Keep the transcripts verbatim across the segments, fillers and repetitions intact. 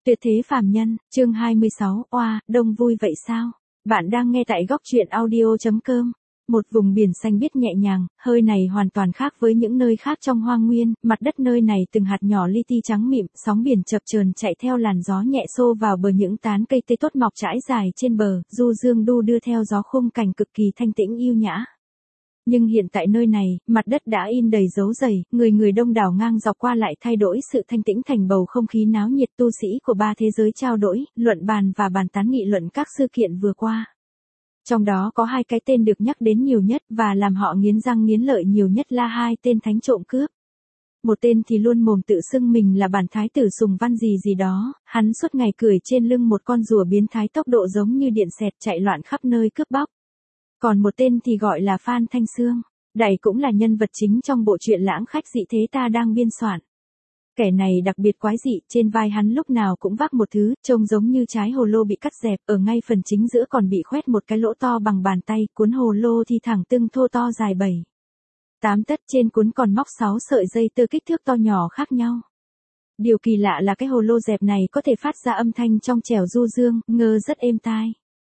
Tuyệt thế phàm nhân, chương hai mươi sáu, oa, đông vui vậy sao? Bạn đang nghe tại góc truyện audio.com. Một vùng biển xanh biếc nhẹ nhàng, hơi này hoàn toàn khác với những nơi khác trong hoang nguyên, mặt đất nơi này từng hạt nhỏ li ti trắng mịn, sóng biển chập chờn chạy theo làn gió nhẹ xô vào bờ những tán cây tây tốt mọc trải dài trên bờ, du dương đu đưa theo gió khung cảnh cực kỳ thanh tĩnh yêu nhã. Nhưng hiện tại nơi này, mặt đất đã in đầy dấu giày, người người đông đảo ngang dọc qua lại thay đổi sự thanh tĩnh thành bầu không khí náo nhiệt, tu sĩ của ba thế giới trao đổi, luận bàn và bàn tán nghị luận các sự kiện vừa qua. Trong đó có hai cái tên được nhắc đến nhiều nhất và làm họ nghiến răng nghiến lợi nhiều nhất là hai tên thánh trộm cướp. Một tên thì luôn mồm tự xưng mình là bản thái tử Sùng Văn gì gì đó, hắn suốt ngày cười trên lưng một con rùa biến thái tốc độ giống như điện xẹt chạy loạn khắp nơi cướp bóc. Còn một tên thì gọi là Phan Thanh Sương, đây cũng là nhân vật chính trong bộ truyện lãng khách dị thế ta đang biên soạn. Kẻ này đặc biệt quái dị, trên vai hắn lúc nào cũng vác một thứ, trông giống như trái hồ lô bị cắt dẹp, ở ngay phần chính giữa còn bị khoét một cái lỗ to bằng bàn tay, cuốn hồ lô thì thẳng tưng thô to dài bảy tám tấc, trên cuốn còn móc sáu sợi dây tơ kích thước to nhỏ khác nhau. Điều kỳ lạ là cái hồ lô dẹp này có thể phát ra âm thanh trong trẻo du dương, ngơ rất êm tai.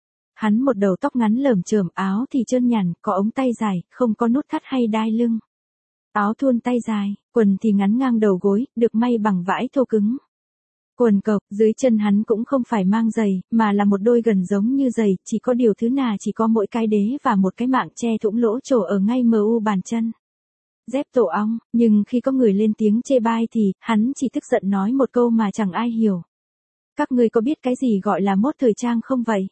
Hắn một đầu tóc ngắn lởm chởm, áo thì trơn nhẵn, có ống tay dài, không có nút thắt hay đai lưng. Áo thun tay dài, quần thì ngắn ngang đầu gối, được may bằng vải thô cứng. Quần cộc, dưới chân hắn cũng không phải mang giày, mà là một đôi gần giống như giày, chỉ có điều thứ nà chỉ có mỗi cái đế và một cái mạng che thủng lỗ trổ ở ngay mờ u bàn chân. Dép tổ ong, nhưng khi có người lên tiếng chê bai thì, hắn chỉ tức giận nói một câu mà chẳng ai hiểu. Các ngươi có biết cái gì gọi là mốt thời trang không vậy?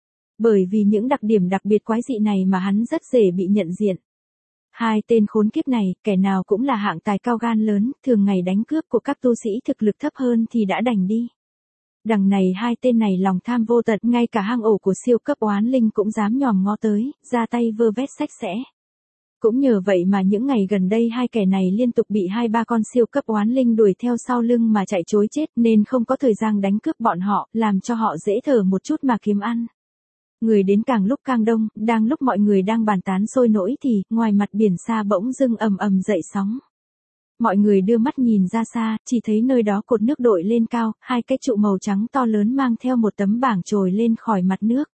Bởi vì những đặc điểm đặc biệt quái dị này mà hắn rất dễ bị nhận diện. Hai tên khốn kiếp này, kẻ nào cũng là hạng tài cao gan lớn, thường ngày đánh cướp của các tu sĩ thực lực thấp hơn thì đã đành đi. Đằng này hai tên này lòng tham vô tận, ngay cả hang ổ của siêu cấp oán linh cũng dám nhòm ngó tới, ra tay vơ vét sạch sẽ. Cũng nhờ vậy mà những ngày gần đây hai kẻ này liên tục bị hai ba con siêu cấp oán linh đuổi theo sau lưng mà chạy trối chết nên không có thời gian đánh cướp bọn họ, làm cho họ dễ thở một chút mà kiếm ăn. Người đến càng lúc càng đông, đang lúc mọi người đang bàn tán sôi nổi thì, ngoài mặt biển xa bỗng dưng ầm ầm dậy sóng. Mọi người đưa mắt nhìn ra xa, chỉ thấy nơi đó cột nước đội lên cao, hai cái trụ màu trắng to lớn mang theo một tấm bảng trồi lên khỏi mặt nước.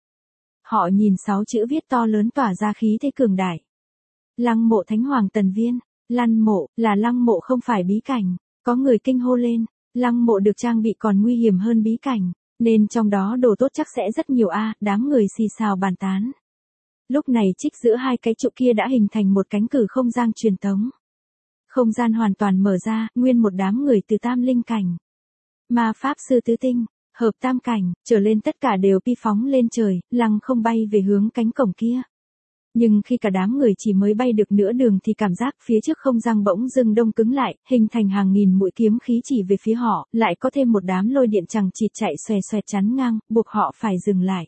Họ nhìn sáu chữ viết to lớn tỏa ra khí thế cường đại. Lăng mộ Thánh Hoàng Tần Viên, lăng mộ, là lăng mộ không phải bí cảnh, có người kinh hô lên, lăng mộ được trang bị còn nguy hiểm hơn bí cảnh. Nên trong đó đồ tốt chắc sẽ rất nhiều a, à, đám người xì xào bàn tán. Lúc này trích giữa hai cái trụ kia đã hình thành một cánh cửa không gian truyền tống. Không gian hoàn toàn mở ra, nguyên một đám người từ tam linh cảnh. Ma pháp sư tứ tinh, hợp tam cảnh, trở lên tất cả đều pi phóng lên trời, lăng không bay về hướng cánh cổng kia. Nhưng khi cả đám người chỉ mới bay được nửa đường thì cảm giác phía trước không gian bỗng dưng đông cứng lại, hình thành hàng nghìn mũi kiếm khí chỉ về phía họ, lại có thêm một đám lôi điện chằng chịt chạy xòe xoẹt chắn ngang, buộc họ phải dừng lại.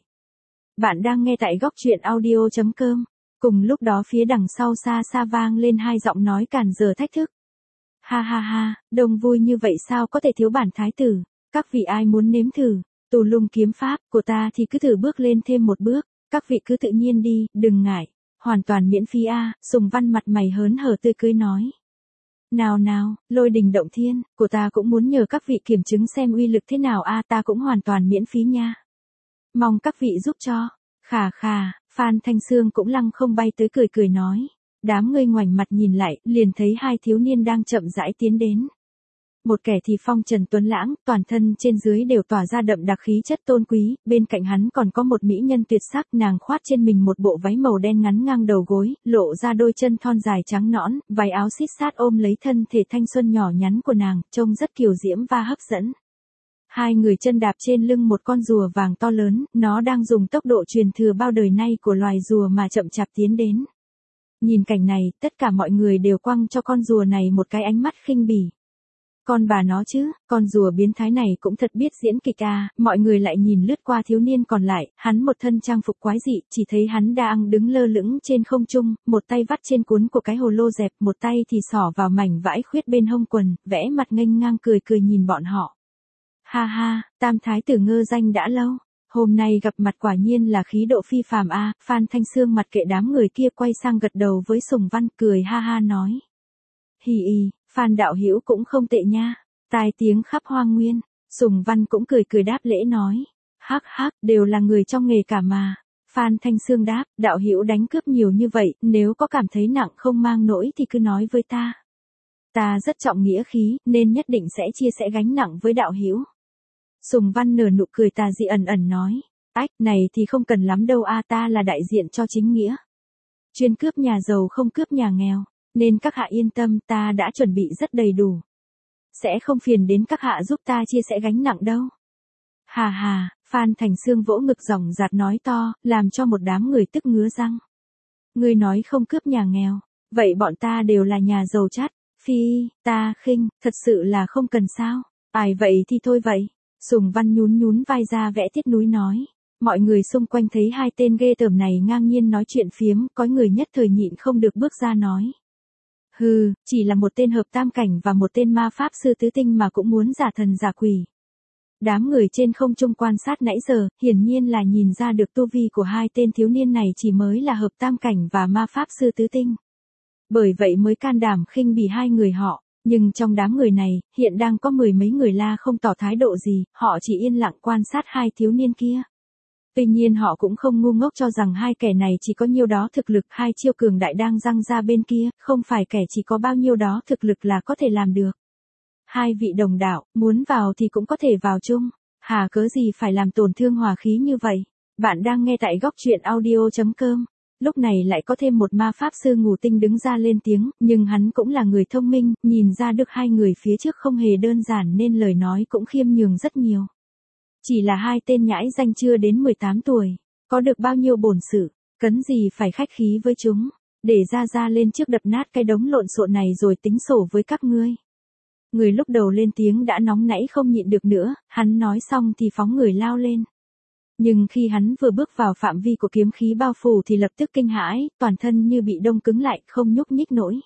Bạn đang nghe tại góc truyện audio.com. Cùng lúc đó phía đằng sau xa xa vang lên hai giọng nói càn giờ thách thức. Ha ha ha, đông vui như vậy sao có thể thiếu bản thái tử, các vị ai muốn nếm thử, tù lung kiếm pháp của ta thì cứ thử bước lên thêm một bước, các vị cứ tự nhiên đi, đừng ngại. Hoàn toàn miễn phí a, à, Sùng Văn mặt mày hớn hở tươi cười nói. Nào nào, lôi đình động thiên, của ta cũng muốn nhờ các vị kiểm chứng xem uy lực thế nào a, à, ta cũng hoàn toàn miễn phí nha. Mong các vị giúp cho. Khà khà, Phan Thanh Sương cũng lăng không bay tới cười cười nói. Đám người ngoảnh mặt nhìn lại, liền thấy hai thiếu niên đang chậm rãi tiến đến. Một kẻ thì phong trần tuấn lãng, toàn thân trên dưới đều tỏa ra đậm đặc khí chất tôn quý, bên cạnh hắn còn có một mỹ nhân tuyệt sắc, nàng khoác trên mình một bộ váy màu đen ngắn ngang đầu gối, lộ ra đôi chân thon dài trắng nõn, váy áo xít sát ôm lấy thân thể thanh xuân nhỏ nhắn của nàng, trông rất kiều diễm và hấp dẫn. Hai người chân đạp trên lưng một con rùa vàng to lớn, nó đang dùng tốc độ truyền thừa bao đời nay của loài rùa mà chậm chạp tiến đến. Nhìn cảnh này, tất cả mọi người đều quăng cho con rùa này một cái ánh mắt khinh bỉ. Con bà nó chứ, con rùa biến thái này cũng thật biết diễn kịch à, mọi người lại nhìn lướt qua thiếu niên còn lại, hắn một thân trang phục quái dị, chỉ thấy hắn đang đứng lơ lửng trên không trung, một tay vắt trên cuốn của cái hồ lô dẹp, một tay thì xỏ vào mảnh vải khuyết bên hông quần, vẽ mặt nghênh ngang cười cười nhìn bọn họ. Ha ha, tam thái tử ngơ danh đã lâu, hôm nay gặp mặt quả nhiên là khí độ phi phàm a, à, Phan Thanh Sương mặt kệ đám người kia quay sang gật đầu với Sùng Văn cười ha ha nói. Hì hì, Phan đạo hữu cũng không tệ nha, tai tiếng khắp hoang nguyên. Sùng Văn cũng cười cười đáp lễ nói. Hắc hắc, đều là người trong nghề cả mà. Phan Thanh Sương đáp, đạo hữu đánh cướp nhiều như vậy, nếu có cảm thấy nặng không mang nổi thì cứ nói với ta. Ta rất trọng nghĩa khí, nên nhất định sẽ chia sẻ gánh nặng với đạo hữu. Sùng Văn nở nụ cười tà dị ẩn ẩn nói. Ách, này thì không cần lắm đâu a, ta là đại diện cho chính nghĩa. Chuyên cướp nhà giàu không cướp nhà nghèo, nên các hạ yên tâm, ta đã chuẩn bị rất đầy đủ. Sẽ không phiền đến các hạ giúp ta chia sẻ gánh nặng đâu. Hà hà, Phan Thành Sương vỗ ngực ròng rạt nói to, làm cho một đám người tức ngứa răng. Ngươi nói không cướp nhà nghèo, vậy bọn ta đều là nhà giàu chát. Phi, ta khinh, thật sự là không cần sao. Ai vậy thì thôi vậy. Sùng Văn nhún nhún vai ra vẽ tiết núi nói. Mọi người xung quanh thấy hai tên ghê tởm này ngang nhiên nói chuyện phiếm, có người nhất thời nhịn không được bước ra nói. Hừ, chỉ là một tên hợp tam cảnh và một tên ma pháp sư tứ tinh mà cũng muốn giả thần giả quỷ. Đám người trên không trung quan sát nãy giờ, hiển nhiên là nhìn ra được tu vi của hai tên thiếu niên này chỉ mới là hợp tam cảnh và ma pháp sư tứ tinh. Bởi vậy mới can đảm khinh bỉ hai người họ, nhưng trong đám người này, hiện đang có mười mấy người la không tỏ thái độ gì, họ chỉ yên lặng quan sát hai thiếu niên kia. Tuy nhiên họ cũng không ngu ngốc cho rằng hai kẻ này chỉ có nhiêu đó thực lực, hai chiêu cường đại đang giăng ra bên kia, không phải kẻ chỉ có bao nhiêu đó thực lực là có thể làm được. Hai vị đồng đạo, muốn vào thì cũng có thể vào chung, hà cớ gì phải làm tổn thương hòa khí như vậy. Bạn đang nghe tại góc truyện audio chấm com. Lúc này lại có thêm một ma pháp sư ngủ tinh đứng ra lên tiếng, nhưng hắn cũng là người thông minh, nhìn ra được hai người phía trước không hề đơn giản nên lời nói cũng khiêm nhường rất nhiều. Chỉ là hai tên nhãi danh chưa đến mười tám tuổi, có được bao nhiêu bổn sự, cấn gì phải khách khí với chúng, để ra ra lên trước đập nát cái đống lộn xộn này rồi tính sổ với các ngươi. Người lúc đầu lên tiếng đã nóng nảy không nhịn được nữa, hắn nói xong thì phóng người lao lên. Nhưng khi hắn vừa bước vào phạm vi của kiếm khí bao phủ thì lập tức kinh hãi, toàn thân như bị đông cứng lại, không nhúc nhích nổi.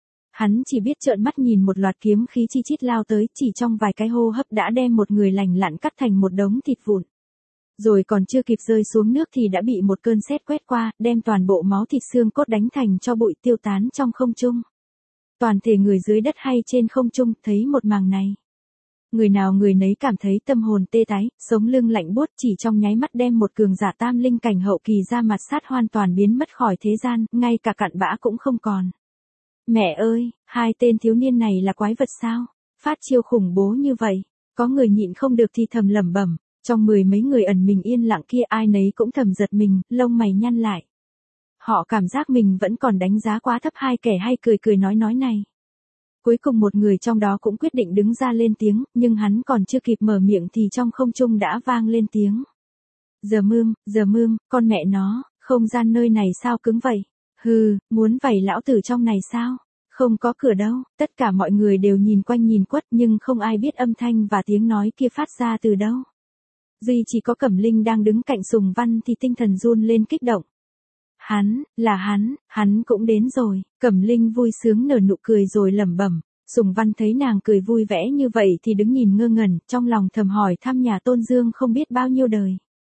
Hắn chỉ biết trợn mắt nhìn một loạt kiếm khí chi chít lao tới, chỉ trong vài cái hô hấp đã đem một người lành lặn cắt thành một đống thịt vụn. Rồi còn chưa kịp rơi xuống nước thì đã bị một cơn sét quét qua, đem toàn bộ máu thịt xương cốt đánh thành cho bụi tiêu tán trong không trung. Toàn thể người dưới đất hay trên không trung thấy một màn này. Người nào người nấy cảm thấy tâm hồn tê tái, sống lưng lạnh buốt, chỉ trong nháy mắt đem một cường giả tam linh cảnh hậu kỳ ra mặt sát hoàn toàn biến mất khỏi thế gian, ngay cả cặn bã cũng không còn. Mẹ ơi, hai tên thiếu niên này là quái vật sao? Phát chiêu khủng bố như vậy, có người nhịn không được thì thầm lẩm bẩm, trong mười mấy người ẩn mình yên lặng kia ai nấy cũng thầm giật mình, lông mày nhăn lại. Họ cảm giác mình vẫn còn đánh giá quá thấp hai kẻ hay cười cười nói nói này. Cuối cùng một người trong đó cũng quyết định đứng ra lên tiếng, nhưng hắn còn chưa kịp mở miệng thì trong không trung đã vang lên tiếng. Giờ mương, giờ mương, con mẹ nó, không gian nơi này sao cứng vậy? Hừ, muốn vảy lão tử trong này sao? Không có cửa đâu, tất cả mọi người đều nhìn quanh nhìn quất nhưng không ai biết âm thanh và tiếng nói kia phát ra từ đâu. Duy chỉ có Cẩm Linh đang đứng cạnh Sùng Văn thì tinh thần run lên kích động. Hắn, là hắn, hắn cũng đến rồi. Cẩm Linh vui sướng nở nụ cười rồi lẩm bẩm. Sùng Văn thấy nàng cười vui vẻ như vậy thì đứng nhìn ngơ ngẩn, trong lòng thầm hỏi thăm nhà Tôn Dương không biết bao nhiêu đời.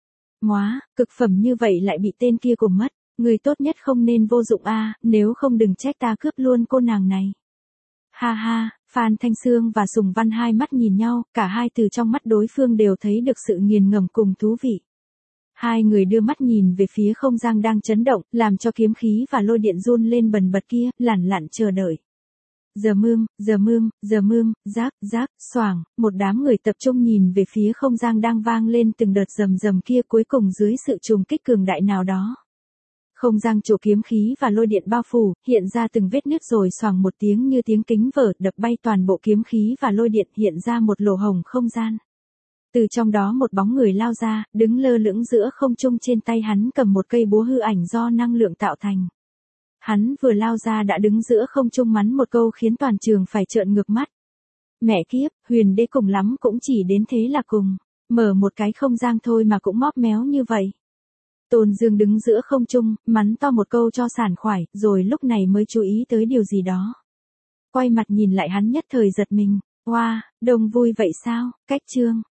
Móa, cực phẩm như vậy lại bị tên kia cùng mất, người tốt nhất không nên vô dụng a, nếu không đừng trách ta cướp luôn cô nàng này. Ha ha, Phan Thanh Sương và Sùng Văn hai mắt nhìn nhau, cả hai từ trong mắt đối phương đều thấy được sự nghiền ngẫm cùng thú vị. Hai người đưa mắt nhìn về phía không gian đang chấn động, làm cho kiếm khí và lôi điện run lên bần bật kia, lẳng lặng chờ đợi. Giờ mương, giờ mương, giờ mương, rác, rác, xoảng, một đám người tập trung nhìn về phía không gian đang vang lên từng đợt rầm rầm kia, cuối cùng dưới sự trùng kích cường đại nào đó. Không gian chỗ kiếm khí và lôi điện bao phủ, hiện ra từng vết nứt rồi xoảng một tiếng như tiếng kính vỡ, đập bay toàn bộ kiếm khí và lôi điện, hiện ra một lỗ hổng không gian. Từ trong đó một bóng người lao ra, đứng lơ lửng giữa không trung, trên tay hắn cầm một cây búa hư ảnh do năng lượng tạo thành. Hắn vừa lao ra đã đứng giữa không trung mắng một câu khiến toàn trường phải trợn ngược mắt. Mẹ kiếp, huyền đế cùng lắm cũng chỉ đến thế là cùng. Mở một cái không gian thôi mà cũng móp méo như vậy. Tôn Dương đứng giữa không trung, mắng to một câu cho sảng khoái, rồi lúc này mới chú ý tới điều gì đó. Quay mặt nhìn lại hắn nhất thời giật mình. Wow, đông vui vậy sao? Cách chương.